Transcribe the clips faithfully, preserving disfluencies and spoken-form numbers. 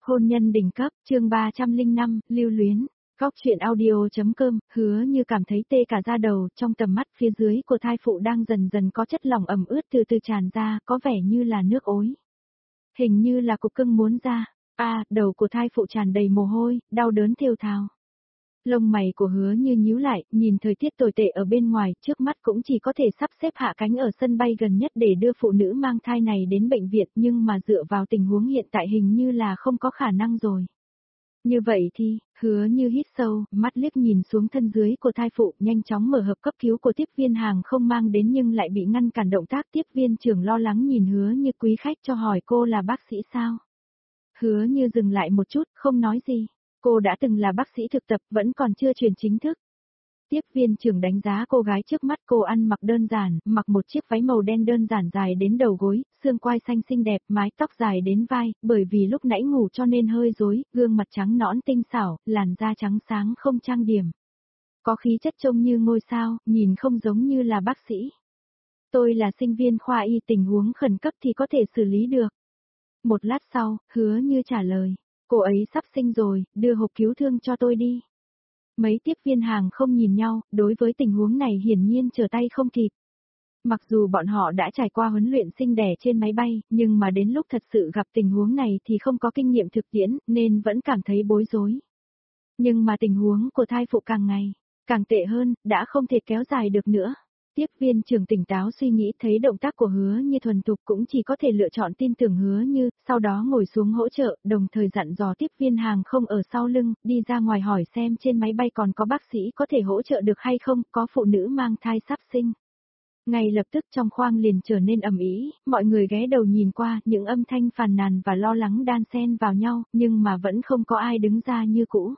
Hôn nhân đỉnh cấp, chương ba trăm lẻ năm, lưu luyến. Góc chuyện audio.com, Hứa Như cảm thấy tê cả da đầu, trong tầm mắt phía dưới của thai phụ đang dần dần có chất lỏng ẩm ướt từ từ tràn ra, có vẻ như là nước ối. Hình như là cục cưng muốn ra. A, đầu của thai phụ tràn đầy mồ hôi, đau đớn thều thào. Lông mày của Hứa Như nhíu lại, nhìn thời tiết tồi tệ ở bên ngoài, trước mắt cũng chỉ có thể sắp xếp hạ cánh ở sân bay gần nhất để đưa phụ nữ mang thai này đến bệnh viện, nhưng mà dựa vào tình huống hiện tại hình như là không có khả năng rồi. Như vậy thì, Hứa Như hít sâu, mắt liếc nhìn xuống thân dưới của thai phụ, nhanh chóng mở hộp cấp cứu của tiếp viên hàng không mang đến nhưng lại bị ngăn cản động tác. Tiếp viên trưởng lo lắng nhìn Hứa Như, quý khách cho hỏi cô là bác sĩ sao? Hứa Như dừng lại một chút, không nói gì. Cô đã từng là bác sĩ thực tập, vẫn còn chưa truyền chính thức. Tiếp viên trưởng đánh giá cô gái trước mắt, cô ăn mặc đơn giản, mặc một chiếc váy màu đen đơn giản dài đến đầu gối, xương quai xanh xinh đẹp, mái tóc dài đến vai, bởi vì lúc nãy ngủ cho nên hơi rối, gương mặt trắng nõn tinh xảo, làn da trắng sáng không trang điểm. Có khí chất trông như ngôi sao, nhìn không giống như là bác sĩ. Tôi là sinh viên khoa y, tình huống khẩn cấp thì có thể xử lý được. Một lát sau, Hứa Như trả lời. Cô ấy sắp sinh rồi, đưa hộp cứu thương cho tôi đi. Mấy tiếp viên hàng không nhìn nhau, đối với tình huống này hiển nhiên trở tay không kịp. Mặc dù bọn họ đã trải qua huấn luyện sinh đẻ trên máy bay, nhưng mà đến lúc thật sự gặp tình huống này thì không có kinh nghiệm thực tiễn, nên vẫn cảm thấy bối rối. Nhưng mà tình huống của thai phụ càng ngày, càng tệ hơn, đã không thể kéo dài được nữa. Tiếp viên trưởng tỉnh táo suy nghĩ, thấy động tác của Hứa Như thuần thục cũng chỉ có thể lựa chọn tin tưởng Hứa Như, sau đó ngồi xuống hỗ trợ, đồng thời dặn dò tiếp viên hàng không ở sau lưng, đi ra ngoài hỏi xem trên máy bay còn có bác sĩ có thể hỗ trợ được hay không, có phụ nữ mang thai sắp sinh. Ngay lập tức trong khoang liền trở nên ầm ĩ, mọi người ghé đầu nhìn qua, những âm thanh phàn nàn và lo lắng đan xen vào nhau, nhưng mà vẫn không có ai đứng ra như cũ.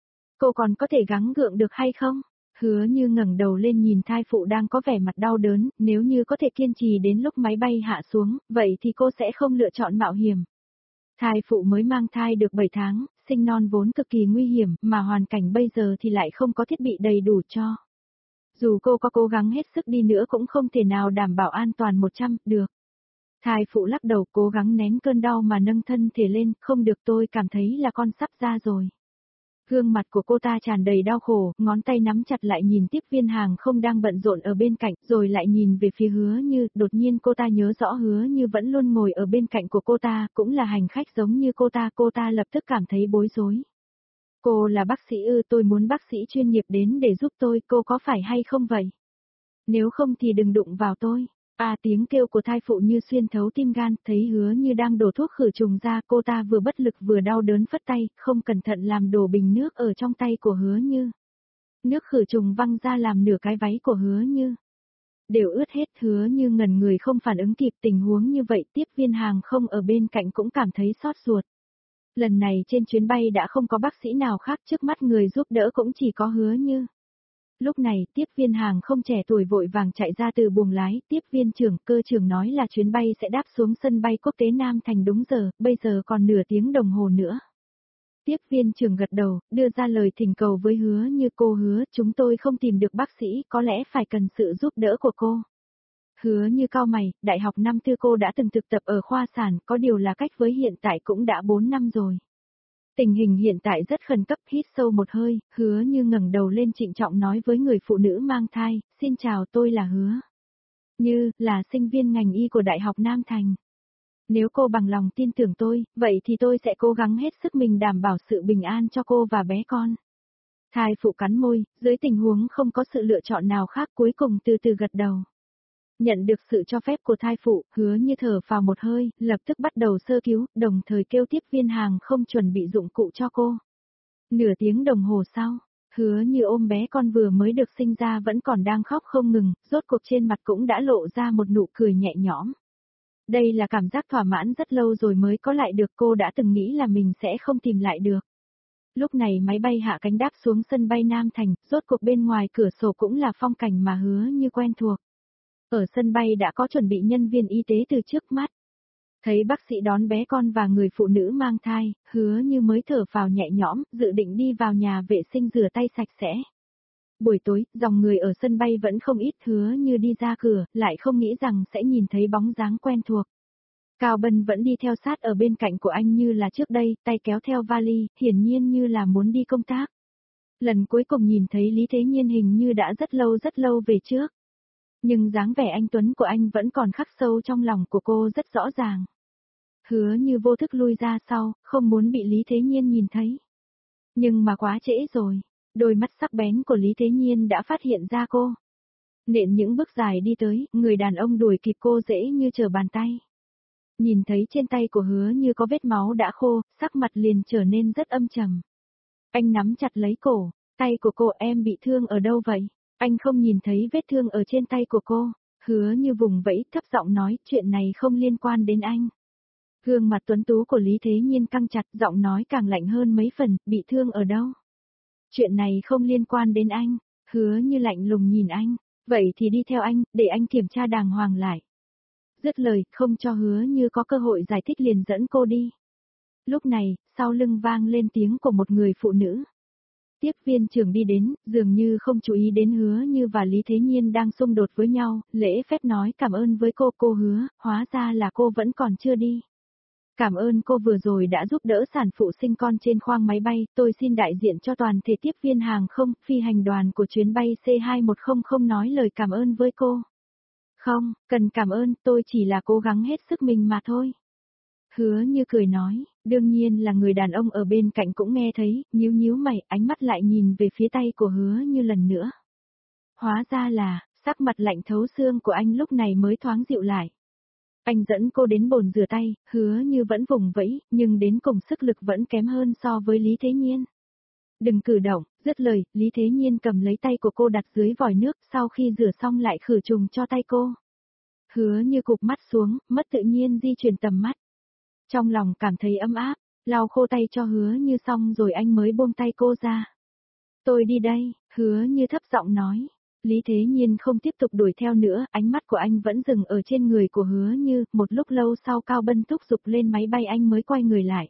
Cô còn có thể gắng gượng được hay không? Hứa Như ngẩng đầu lên nhìn thai phụ đang có vẻ mặt đau đớn, nếu như có thể kiên trì đến lúc máy bay hạ xuống, vậy thì cô sẽ không lựa chọn mạo hiểm. Thai phụ mới mang thai được bảy tháng, sinh non vốn cực kỳ nguy hiểm, mà hoàn cảnh bây giờ thì lại không có thiết bị đầy đủ cho. Dù cô có cố gắng hết sức đi nữa cũng không thể nào đảm bảo an toàn một trăm, được. Thai phụ lắc đầu cố gắng nén cơn đau mà nâng thân thể lên, không được, tôi cảm thấy là con sắp ra rồi. Gương mặt của cô ta tràn đầy đau khổ, ngón tay nắm chặt lại nhìn tiếp viên hàng không đang bận rộn ở bên cạnh, rồi lại nhìn về phía Hứa Như, đột nhiên cô ta nhớ rõ Hứa Như vẫn luôn ngồi ở bên cạnh của cô ta, cũng là hành khách giống như cô ta, cô ta lập tức cảm thấy bối rối. Cô là bác sĩ ư? Tôi muốn bác sĩ chuyên nghiệp đến để giúp tôi, cô có phải hay không vậy? Nếu không thì đừng đụng vào tôi. À, tiếng kêu của thai phụ như xuyên thấu tim gan, thấy Hứa Như đang đổ thuốc khử trùng ra, cô ta vừa bất lực vừa đau đớn phất tay, không cẩn thận làm đổ bình nước ở trong tay của Hứa Như. Nước khử trùng văng ra làm nửa cái váy của Hứa Như. Đều ướt hết. Hứa Như ngẩn người không phản ứng kịp, tình huống như vậy tiếp viên hàng không ở bên cạnh cũng cảm thấy xót ruột. Lần này trên chuyến bay đã không có bác sĩ nào khác, trước mắt người giúp đỡ cũng chỉ có Hứa Như. Lúc này, tiếp viên hàng không trẻ tuổi vội vàng chạy ra từ buồng lái, tiếp viên trưởng, cơ trưởng nói là chuyến bay sẽ đáp xuống sân bay quốc tế Nam Thành đúng giờ, bây giờ còn nửa tiếng đồng hồ nữa. Tiếp viên trưởng gật đầu, đưa ra lời thỉnh cầu với Hứa Như, cô Hứa, chúng tôi không tìm được bác sĩ, có lẽ phải cần sự giúp đỡ của cô. Hứa Như cau mày, đại học năm tư cô đã từng thực tập ở khoa sản, có điều là cách với hiện tại cũng đã bốn năm rồi. Tình hình hiện tại rất khẩn cấp, hít sâu một hơi, Hứa Như ngẩng đầu lên trịnh trọng nói với người phụ nữ mang thai, xin chào, tôi là Hứa Như, là sinh viên ngành y của Đại học Nam Thành. Nếu cô bằng lòng tin tưởng tôi, vậy thì tôi sẽ cố gắng hết sức mình đảm bảo sự bình an cho cô và bé con. Thai phụ cắn môi, dưới tình huống không có sự lựa chọn nào khác cuối cùng từ từ gật đầu. Nhận được sự cho phép của thai phụ, Hứa Như thở phào một hơi, lập tức bắt đầu sơ cứu, đồng thời kêu tiếp viên hàng không chuẩn bị dụng cụ cho cô. Nửa tiếng đồng hồ sau, Hứa Như ôm bé con vừa mới được sinh ra vẫn còn đang khóc không ngừng, rốt cuộc trên mặt cũng đã lộ ra một nụ cười nhẹ nhõm. Đây là cảm giác thỏa mãn rất lâu rồi mới có lại được, cô đã từng nghĩ là mình sẽ không tìm lại được. Lúc này máy bay hạ cánh đáp xuống sân bay Nam Thành, rốt cuộc bên ngoài cửa sổ cũng là phong cảnh mà Hứa Như quen thuộc. Ở sân bay đã có chuẩn bị nhân viên y tế từ trước mắt. Thấy bác sĩ đón bé con và người phụ nữ mang thai, Hứa Như mới thở phào nhẹ nhõm, dự định đi vào nhà vệ sinh rửa tay sạch sẽ. Buổi tối, dòng người ở sân bay vẫn không ít, Hứa Như đi ra cửa, lại không nghĩ rằng sẽ nhìn thấy bóng dáng quen thuộc. Cao Bân vẫn đi theo sát ở bên cạnh của anh như là trước đây, tay kéo theo vali, hiển nhiên như là muốn đi công tác. Lần cuối cùng nhìn thấy Lý Thế Nhiên hình như đã rất lâu rất lâu về trước. Nhưng dáng vẻ anh Tuấn của anh vẫn còn khắc sâu trong lòng của cô rất rõ ràng. Hứa như vô thức lui ra sau, không muốn bị Lý Thế Nhiên nhìn thấy. Nhưng mà quá trễ rồi, đôi mắt sắc bén của Lý Thế Nhiên đã phát hiện ra cô. Nện những bước dài đi tới, người đàn ông đuổi kịp cô dễ như trở bàn tay. Nhìn thấy trên tay của Hứa Như có vết máu đã khô, sắc mặt liền trở nên rất âm trầm. Anh nắm chặt lấy cổ, tay của cô, em bị thương ở đâu vậy? Anh không nhìn thấy vết thương ở trên tay của cô. Hứa Như vùng vẫy thấp giọng nói, chuyện này không liên quan đến anh. Gương mặt tuấn tú của Lý Thế Nhiên căng chặt, giọng nói càng lạnh hơn mấy phần, bị thương ở đâu? Chuyện này không liên quan đến anh. Hứa Như lạnh lùng nhìn anh, vậy thì đi theo anh, để anh kiểm tra đàng hoàng lại. Dứt lời, không cho Hứa Như có cơ hội giải thích liền dẫn cô đi. Lúc này, sau lưng vang lên tiếng của một người phụ nữ. Tiếp viên trưởng đi đến, dường như không chú ý đến Hứa Như và Lý Thế Nhiên đang xung đột với nhau, lễ phép nói cảm ơn với cô. Cô Hứa, hóa ra là cô vẫn còn chưa đi. Cảm ơn cô vừa rồi đã giúp đỡ sản phụ sinh con trên khoang máy bay, tôi xin đại diện cho toàn thể tiếp viên hàng không, phi hành đoàn của chuyến bay C hai một không không nói lời cảm ơn với cô. Không, cần cảm ơn, tôi chỉ là cố gắng hết sức mình mà thôi. Hứa Như cười nói, đương nhiên là người đàn ông ở bên cạnh cũng nghe thấy, nhíu nhíu mày, ánh mắt lại nhìn về phía tay của Hứa Như lần nữa. Hóa ra là, sắc mặt lạnh thấu xương của anh lúc này mới thoáng dịu lại. Anh dẫn cô đến bồn rửa tay, Hứa Như vẫn vùng vẫy, nhưng đến cùng sức lực vẫn kém hơn so với Lý Thế Nhiên. Đừng cử động, dứt lời, Lý Thế Nhiên cầm lấy tay của cô đặt dưới vòi nước, sau khi rửa xong lại khử trùng cho tay cô. Hứa Như cụp mắt xuống, mất tự nhiên di chuyển tầm mắt. Trong lòng cảm thấy ấm áp, lau khô tay cho Hứa Như xong rồi anh mới buông tay cô ra. Tôi đi đây, Hứa Như thấp giọng nói. Lý Thế Nhiên không tiếp tục đuổi theo nữa, ánh mắt của anh vẫn dừng ở trên người của Hứa Như, một lúc lâu sau Cao Bân thúc giục lên máy bay anh mới quay người lại.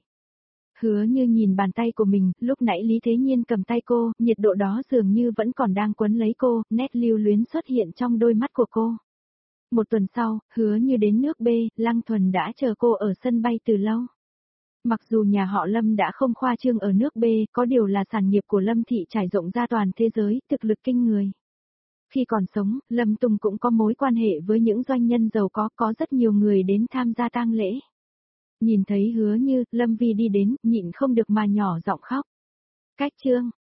Hứa Như nhìn bàn tay của mình, lúc nãy Lý Thế Nhiên cầm tay cô, nhiệt độ đó dường như vẫn còn đang quấn lấy cô, nét lưu luyến xuất hiện trong đôi mắt của cô. Một tuần sau, Hứa Như đến nước B, Lăng Thuần đã chờ cô ở sân bay từ lâu. Mặc dù nhà họ Lâm đã không khoa trương ở nước B, có điều là sản nghiệp của Lâm Thị trải rộng ra toàn thế giới, thực lực kinh người. Khi còn sống, Lâm Tùng cũng có mối quan hệ với những doanh nhân giàu có, có rất nhiều người đến tham gia tang lễ. Nhìn thấy Hứa Như, Lâm Vi đi đến, nhịn không được mà nhỏ giọng khóc. Cách chương